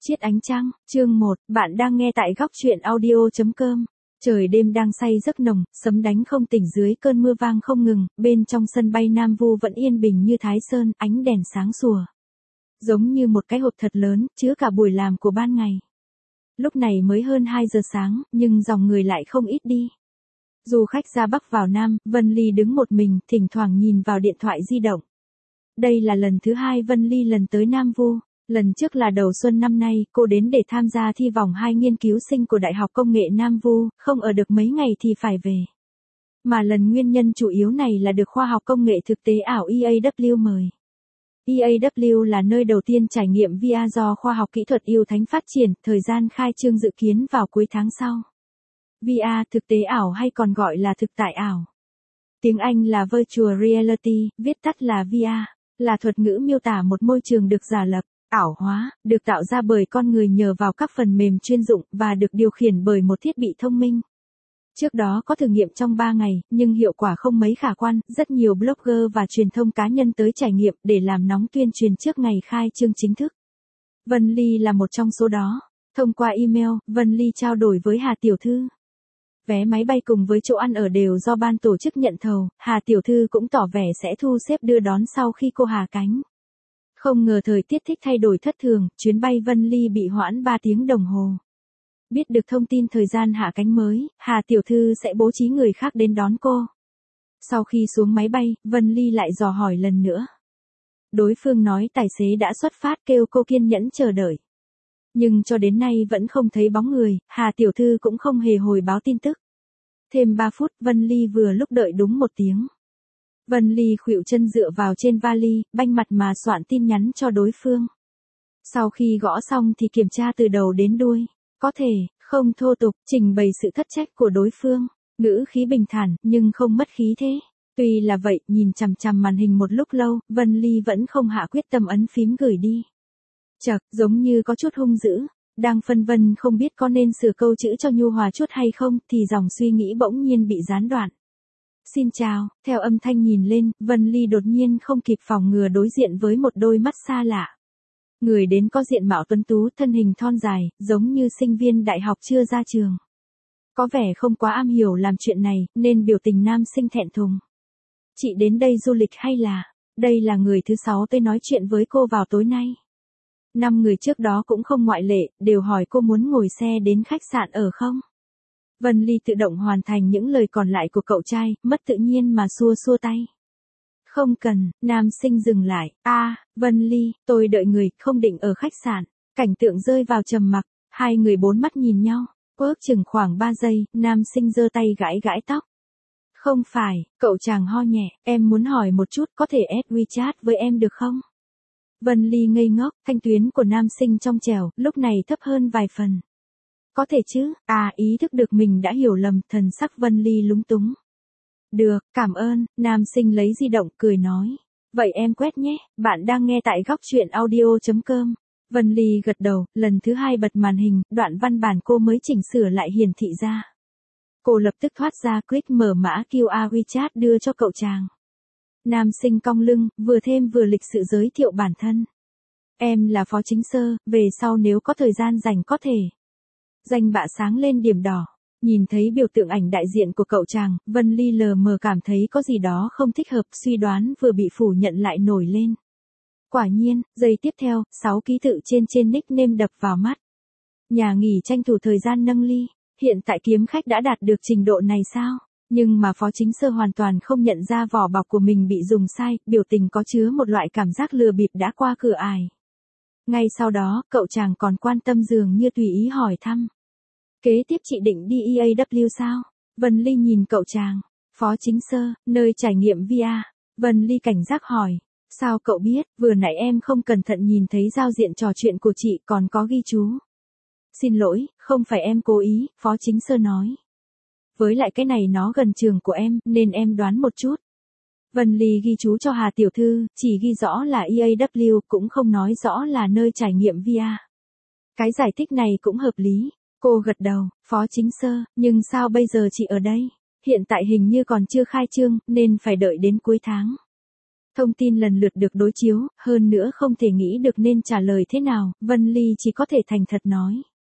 Chiết ánh trăng, chương 1, bạn đang nghe tại góc truyện audio.com. Trời đêm đang say giấc nồng, sấm đánh không tỉnh dưới cơn mưa vang không ngừng, bên trong sân bay Nam Vu vẫn yên bình như Thái Sơn, ánh đèn sáng sủa. Giống như một cái hộp thật lớn, chứa cả buổi làm của ban ngày. Lúc này mới hơn 2 giờ sáng, nhưng dòng người lại không ít đi. Du khách ra Bắc vào Nam, Vân Ly đứng một mình, thỉnh thoảng nhìn vào điện thoại di động. Đây là lần thứ 2 Vân Ly lần tới Nam Vu. Lần trước là đầu xuân năm nay, cô đến để tham gia thi vòng 2 nghiên cứu sinh của Đại học Công nghệ Nam Vu, không ở được mấy ngày thì phải về. Mà lần nguyên nhân chủ yếu này là được khoa học công nghệ thực tế ảo EAW mời. EAW là nơi đầu tiên trải nghiệm VR do khoa học kỹ thuật Yêu Thánh phát triển, thời gian khai trương dự kiến vào cuối tháng sau. VR thực tế ảo hay còn gọi là thực tại ảo. Tiếng Anh là Virtual Reality, viết tắt là VR, là thuật ngữ miêu tả một môi trường được giả lập, ảo hóa, được tạo ra bởi con người nhờ vào các phần mềm chuyên dụng và được điều khiển bởi một thiết bị thông minh. Trước đó có thử nghiệm trong 3 ngày, nhưng hiệu quả không mấy khả quan, rất nhiều blogger và truyền thông cá nhân tới trải nghiệm để làm nóng tuyên truyền trước ngày khai trương chính thức. Vân Ly là một trong số đó. Thông qua email, Vân Ly trao đổi với Hà Tiểu Thư. Vé máy bay cùng với chỗ ăn ở đều do ban tổ chức nhận thầu, Hà Tiểu Thư cũng tỏ vẻ sẽ thu xếp đưa đón sau khi cô hạ cánh. Không ngờ thời tiết thay đổi thất thường, chuyến bay Vân Ly bị hoãn 3 tiếng đồng hồ. Biết được thông tin thời gian hạ cánh mới, Hà Tiểu Thư sẽ bố trí người khác đến đón cô. Sau khi xuống máy bay, Vân Ly lại dò hỏi lần nữa. Đối phương nói tài xế đã xuất phát kêu cô kiên nhẫn chờ đợi. Nhưng cho đến nay vẫn không thấy bóng người, Hà Tiểu Thư cũng không hề hồi báo tin tức. Thêm 3 phút, Vân Ly vừa lúc đợi đúng 1 tiếng. Vân Ly khuỵu chân dựa vào trên vali, banh mặt mà soạn tin nhắn cho đối phương. Sau khi gõ xong thì kiểm tra từ đầu đến đuôi. Có thể, không thô tục, trình bày sự thất trách của đối phương. Ngữ khí bình thản, nhưng không mất khí thế. Tuy là vậy, nhìn chằm chằm màn hình một lúc lâu, Vân Ly vẫn không hạ quyết tâm ấn phím gửi đi. Chậc, giống như có chút hung dữ. Đang phân vân không biết có nên sửa câu chữ cho nhu hòa chút hay không, thì dòng suy nghĩ bỗng nhiên bị gián đoạn. Xin chào, theo âm thanh nhìn lên, Vân Ly đột nhiên không kịp phòng ngừa đối diện với một đôi mắt xa lạ. Người đến có diện mạo tuấn tú, thân hình thon dài, giống như sinh viên đại học chưa ra trường. Có vẻ không quá am hiểu làm chuyện này, nên biểu tình nam sinh thẹn thùng. Chị đến đây du lịch hay là, đây là người thứ 6 tới nói chuyện với cô vào tối nay. 5 người trước đó cũng không ngoại lệ, đều hỏi cô muốn ngồi xe đến khách sạn ở không. Vân Ly tự động hoàn thành những lời còn lại của cậu trai, mất tự nhiên mà xua xua tay. Không cần, nam sinh dừng lại. Vân Ly, tôi đợi người, không định ở khách sạn. Cảnh tượng rơi vào trầm mặc, hai người bốn mắt nhìn nhau. Ước chừng khoảng 3 giây, nam sinh giơ tay gãi gãi tóc. Không phải, cậu chàng ho nhẹ, em muốn hỏi một chút, có thể add WeChat với em được không? Vân Ly ngây ngốc, thanh tuyến của nam sinh trong trẻo, lúc này thấp hơn vài phần. Có thể chứ, ý thức được mình đã hiểu lầm, thần sắc Vân Ly lúng túng. Được, cảm ơn, nam sinh lấy di động, cười nói. Vậy em quét nhé, bạn đang nghe tại góc truyện audio.com. Vân Ly gật đầu, lần thứ 2 bật màn hình, đoạn văn bản cô mới chỉnh sửa lại hiển thị ra. Cô lập tức thoát ra, click mở mã QR WeChat đưa cho cậu chàng. Nam sinh cong lưng, vừa thêm vừa lịch sự giới thiệu bản thân. Em là Phó Chính Sơ, về sau nếu có thời gian rảnh có thể. Danh bạ sáng lên điểm đỏ. Nhìn thấy biểu tượng ảnh đại diện của cậu chàng, Vân Ly lờ mờ cảm thấy có gì đó không thích hợp, suy đoán vừa bị phủ nhận lại nổi lên. Quả nhiên, giây tiếp theo, 6 ký tự trên nickname đập vào mắt. Nhà nghỉ tranh thủ thời gian nâng ly, hiện tại kiếm khách đã đạt được trình độ này sao? Nhưng mà Phó Chính Sơ hoàn toàn không nhận ra vỏ bọc của mình bị dùng sai, biểu tình có chứa một loại cảm giác lừa bịp đã qua cửa ải. Ngay sau đó, cậu chàng còn quan tâm dường như tùy ý hỏi thăm. Kế tiếp chị định đi EAW sao? Vân Ly nhìn cậu chàng. Phó Chính Sơ, nơi trải nghiệm VR. Vân Ly cảnh giác hỏi. Sao cậu biết, vừa nãy em không cẩn thận nhìn thấy giao diện trò chuyện của chị còn có ghi chú. Xin lỗi, không phải em cố ý, Phó Chính Sơ nói. Với lại cái này nó gần trường của em, nên em đoán một chút. Vân Ly ghi chú cho Hà Tiểu Thư, chỉ ghi rõ là EAW, cũng không nói rõ là nơi trải nghiệm VR. Cái giải thích này cũng hợp lý. Cô gật đầu, Phó Chính Sơ, nhưng sao bây giờ chị ở đây? Hiện tại hình như còn chưa khai trương, nên phải đợi đến cuối tháng. Thông tin lần lượt được đối chiếu, hơn nữa không thể nghĩ được nên trả lời thế nào, Vân Ly chỉ có thể thành thật nói.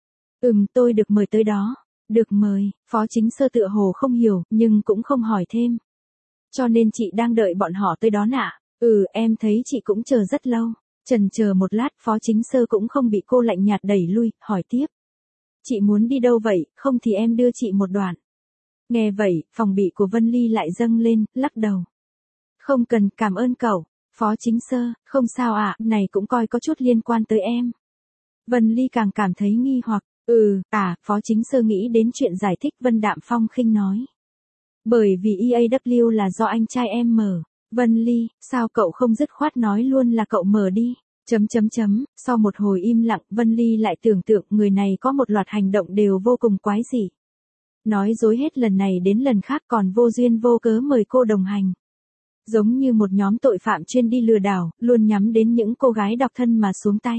Tôi được mời tới đó. Được mời, Phó Chính Sơ tựa hồ không hiểu, nhưng cũng không hỏi thêm. Cho nên chị đang đợi bọn họ tới đó nạ. Em thấy chị cũng chờ rất lâu. Chần chờ một lát, Phó Chính Sơ cũng không bị cô lạnh nhạt đẩy lui, hỏi tiếp. Chị muốn đi đâu vậy, không thì em đưa chị một đoạn. Nghe vậy, phòng bị của Vân Ly lại dâng lên, lắc đầu. Không cần, cảm ơn cậu. Phó Chính Sơ, không sao ạ, này cũng coi có chút liên quan tới em. Vân Ly càng cảm thấy nghi hoặc. Phó Chính Sơ nghĩ đến chuyện giải thích, Vân Đạm Phong khinh nói. Bởi vì EAW là do anh trai em mở. Vân Ly, sao cậu không dứt khoát nói luôn là cậu mở đi. Sau một hồi im lặng, Vân Ly lại tưởng tượng người này có một loạt hành động đều vô cùng quái dị. Nói dối hết lần này đến lần khác, còn vô duyên vô cớ mời cô đồng hành. Giống như một nhóm tội phạm chuyên đi lừa đảo, luôn nhắm đến những cô gái độc thân mà xuống tay.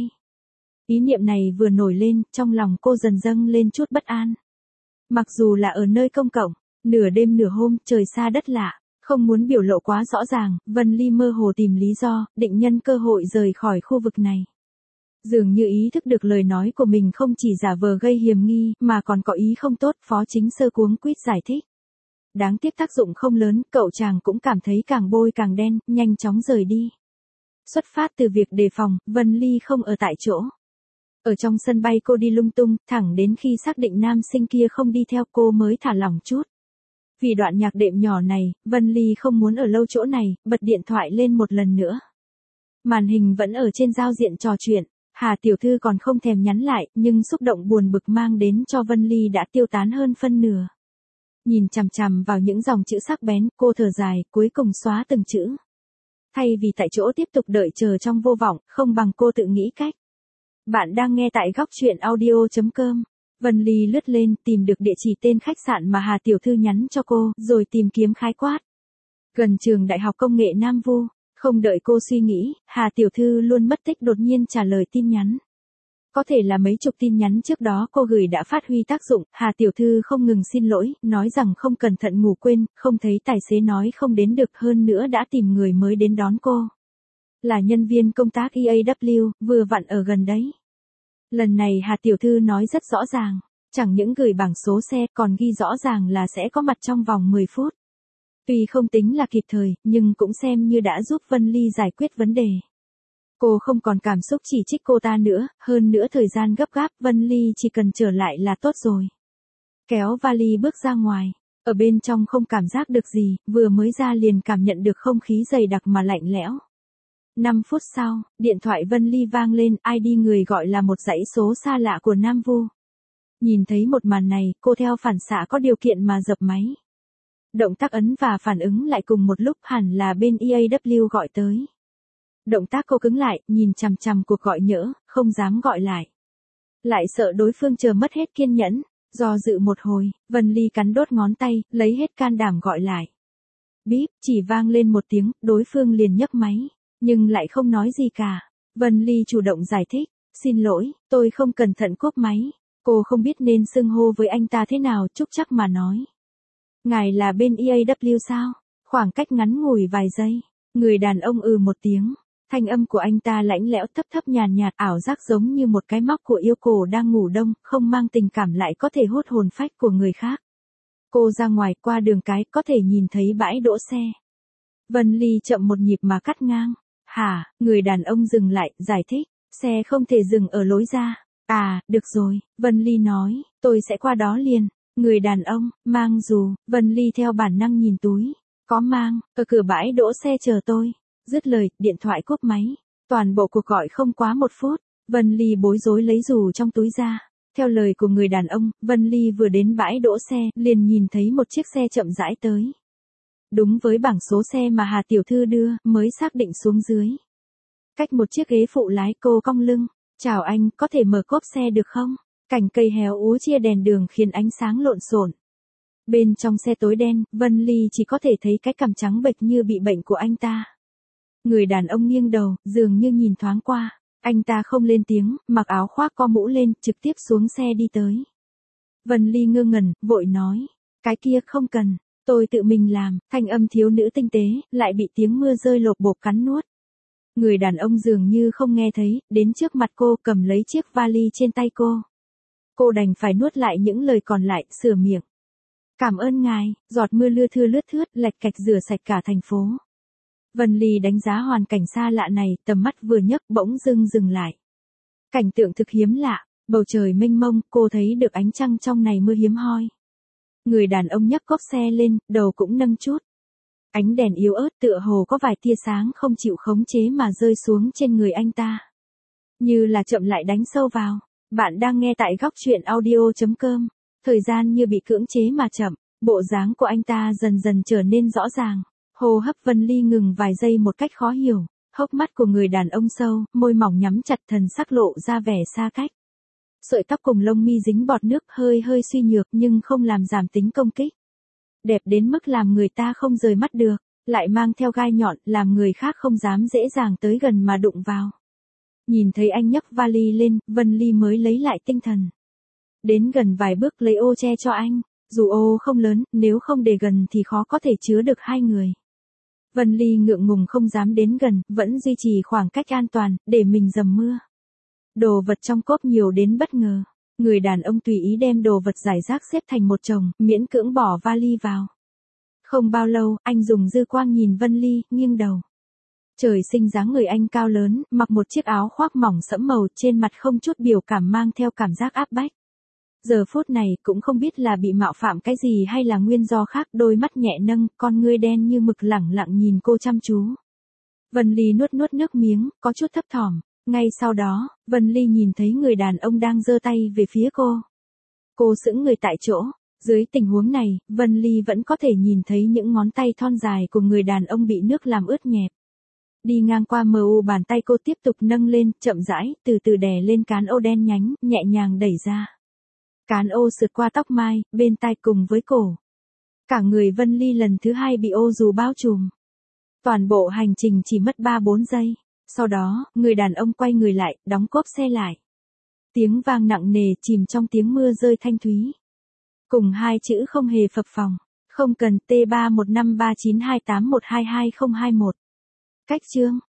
Ý niệm này vừa nổi lên, trong lòng cô dần dâng lên chút bất an. Mặc dù là ở nơi công cộng, nửa đêm nửa hôm, trời xa đất lạ, không muốn biểu lộ quá rõ ràng, Vân Ly mơ hồ tìm lý do, định nhân cơ hội rời khỏi khu vực này. Dường như ý thức được lời nói của mình không chỉ giả vờ gây hiểm nghi, mà còn có ý không tốt, Phó Chính Sơ cuống quýt giải thích. Đáng tiếc tác dụng không lớn, cậu chàng cũng cảm thấy càng bôi càng đen, nhanh chóng rời đi. Xuất phát từ việc đề phòng, Vân Ly không ở tại chỗ. Ở trong sân bay cô đi lung tung, thẳng đến khi xác định nam sinh kia không đi theo cô mới thả lỏng chút. Vì đoạn nhạc đệm nhỏ này, Vân Ly không muốn ở lâu chỗ này, bật điện thoại lên một lần nữa. Màn hình vẫn ở trên giao diện trò chuyện, Hà tiểu thư còn không thèm nhắn lại, nhưng xúc động buồn bực mang đến cho Vân Ly đã tiêu tán hơn phân nửa. Nhìn chằm chằm vào những dòng chữ sắc bén, cô thở dài, cuối cùng xóa từng chữ. Thay vì tại chỗ tiếp tục đợi chờ trong vô vọng, không bằng cô tự nghĩ cách. Bạn đang nghe tại góc truyện audio.com. Vân Ly lướt lên, tìm được địa chỉ tên khách sạn mà Hà tiểu thư nhắn cho cô, rồi tìm kiếm khái quát. Gần trường Đại học Công nghệ Nam Vu. Không đợi cô suy nghĩ, Hà tiểu thư luôn mất tích đột nhiên trả lời tin nhắn. Có thể là mấy chục tin nhắn trước đó cô gửi đã phát huy tác dụng, Hà tiểu thư không ngừng xin lỗi, nói rằng không cẩn thận ngủ quên, không thấy tài xế nói không đến được, hơn nữa đã tìm người mới đến đón cô. Là nhân viên công tác EAW, vừa vặn ở gần đấy. Lần này Hà tiểu thư nói rất rõ ràng, chẳng những gửi bảng số xe còn ghi rõ ràng là sẽ có mặt trong vòng 10 phút. Tuy không tính là kịp thời, nhưng cũng xem như đã giúp Vân Ly giải quyết vấn đề. Cô không còn cảm xúc chỉ trích cô ta nữa, hơn nữa thời gian gấp gáp, Vân Ly chỉ cần trở lại là tốt rồi. Kéo vali bước ra ngoài, ở bên trong không cảm giác được gì, vừa mới ra liền cảm nhận được không khí dày đặc mà lạnh lẽo. 5 phút sau, điện thoại Vân Ly vang lên, ID người gọi là một dãy số xa lạ của Nam Vu. Nhìn thấy một màn này, cô theo phản xạ có điều kiện mà dập máy. Động tác ấn và phản ứng lại cùng một lúc, hẳn là bên EAW gọi tới. Động tác cô cứng lại, nhìn chằm chằm cuộc gọi nhỡ, không dám gọi lại. Lại sợ đối phương chờ mất hết kiên nhẫn, do dự một hồi, Vân Ly cắn đốt ngón tay, lấy hết can đảm gọi lại. Bíp, chỉ vang lên một tiếng, đối phương liền nhấc máy, nhưng lại không nói gì cả. Vân Ly chủ động giải thích, xin lỗi, tôi không cẩn thận cúp máy. Cô không biết nên xưng hô với anh ta thế nào, trúc chắc mà nói. Ngài là bên EAW sao? Khoảng cách ngắn ngủi vài giây, người đàn ông một tiếng. Thanh âm của anh ta lãnh lẽo thấp thấp nhàn nhạt, ảo giác giống như một cái móc của yêu cổ đang ngủ đông, không mang tình cảm lại có thể hút hồn phách của người khác. Cô ra ngoài qua đường cái, có thể nhìn thấy bãi đỗ xe. Vân Ly chậm một nhịp mà cắt ngang. Hả, người đàn ông dừng lại, giải thích, xe không thể dừng ở lối ra. À, được rồi, Vân Ly nói, tôi sẽ qua đó liền. Người đàn ông, mang dù, Vân Ly theo bản năng nhìn túi. Có mang, ở cửa bãi đỗ xe chờ tôi. Dứt lời, điện thoại cúp máy. Toàn bộ cuộc gọi không quá 1 phút. Vân Ly bối rối lấy dù trong túi ra. Theo lời của người đàn ông, Vân Ly vừa đến bãi đỗ xe, liền nhìn thấy một chiếc xe chậm rãi tới. Đúng với bảng số xe mà Hà tiểu thư đưa, mới xác định xuống dưới. Cách một chiếc ghế phụ lái, cô cong lưng. Chào anh, có thể mở cốp xe được không? Cành cây héo úa chia đèn đường khiến ánh sáng lộn xộn. Bên trong xe tối đen, Vân Ly chỉ có thể thấy cái cằm trắng bệch như bị bệnh của anh ta. Người đàn ông nghiêng đầu, dường như nhìn thoáng qua. Anh ta không lên tiếng, mặc áo khoác co mũ lên, trực tiếp xuống xe đi tới. Vân Ly ngơ ngẩn, vội nói. Cái kia không cần. Tôi tự mình làm, thanh âm thiếu nữ tinh tế, lại bị tiếng mưa rơi lộp bộp cắn nuốt. Người đàn ông dường như không nghe thấy, đến trước mặt cô cầm lấy chiếc vali trên tay cô. Cô đành phải nuốt lại những lời còn lại, sửa miệng. Cảm ơn ngài, giọt mưa lưa thưa lướt thướt, lạch cạch rửa sạch cả thành phố. Vân Ly đánh giá hoàn cảnh xa lạ này, tầm mắt vừa nhấc bỗng dưng dừng lại. Cảnh tượng thực hiếm lạ, bầu trời mênh mông, cô thấy được ánh trăng trong này mưa hiếm hoi. Người đàn ông nhấc cốp xe lên, đầu cũng nâng chút. Ánh đèn yếu ớt tựa hồ có vài tia sáng không chịu khống chế mà rơi xuống trên người anh ta. Như là chậm lại đánh sâu vào. Bạn đang nghe tại góc chuyện audio.com. Thời gian như bị cưỡng chế mà chậm, bộ dáng của anh ta dần dần trở nên rõ ràng. Hô hấp Vân Ly ngừng vài giây một cách khó hiểu. Hốc mắt của người đàn ông sâu, môi mỏng nhắm chặt, thần sắc lộ ra vẻ xa cách. Sợi tóc cùng lông mi dính bọt nước, hơi hơi suy nhược nhưng không làm giảm tính công kích. Đẹp đến mức làm người ta không rời mắt được, lại mang theo gai nhọn, làm người khác không dám dễ dàng tới gần mà đụng vào. Nhìn thấy anh nhấc vali lên, Vân Ly mới lấy lại tinh thần. Đến gần vài bước lấy ô che cho anh, dù ô không lớn, nếu không để gần thì khó có thể chứa được hai người. Vân Ly ngượng ngùng không dám đến gần, vẫn duy trì khoảng cách an toàn, để mình dầm mưa. Đồ vật trong cốp nhiều đến bất ngờ. Người đàn ông tùy ý đem đồ vật rải rác xếp thành một chồng, miễn cưỡng bỏ vali vào. Không bao lâu, anh dùng dư quang nhìn Vân Ly, nghiêng đầu. Trời sinh dáng người anh cao lớn, mặc một chiếc áo khoác mỏng sẫm màu, trên mặt không chút biểu cảm, mang theo cảm giác áp bách. Giờ phút này cũng không biết là bị mạo phạm cái gì hay là nguyên do khác, đôi mắt nhẹ nâng, con ngươi đen như mực lẳng lặng nhìn cô chăm chú. Vân Ly nuốt nuốt nước miếng, có chút thấp thỏm. Ngay sau đó, Vân Ly nhìn thấy người đàn ông đang giơ tay về phía cô. Cô sững người tại chỗ. Dưới tình huống này, Vân Ly vẫn có thể nhìn thấy những ngón tay thon dài của người đàn ông bị nước làm ướt nhẹp. Đi ngang qua mờ u, bàn tay cô tiếp tục nâng lên, chậm rãi, từ từ đè lên cán ô đen nhánh, nhẹ nhàng đẩy ra. Cán ô sượt qua tóc mai, bên tai cùng với cổ. Cả người Vân Ly lần thứ hai bị ô dù bao trùm. Toàn bộ hành trình chỉ mất 3-4 giây. Sau đó, người đàn ông quay người lại, đóng cốp xe lại. Tiếng vang nặng nề chìm trong tiếng mưa rơi thanh thúy. Cùng hai chữ không hề phập phồng. Không cần T315392812221. Cách chương.